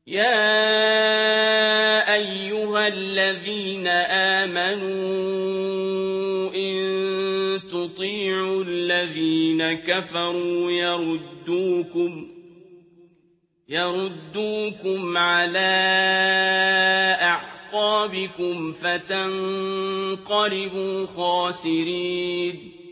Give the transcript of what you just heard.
يَا أَيُّهَا الَّذِينَ آمَنُوا إِن تُطِيعُوا الَّذِينَ كَفَرُوا يَرُدُّوكُمْ عَلَىٰ أَعْقَابِكُمْ فَتَنقَلِبُوا خَاسِرِينَ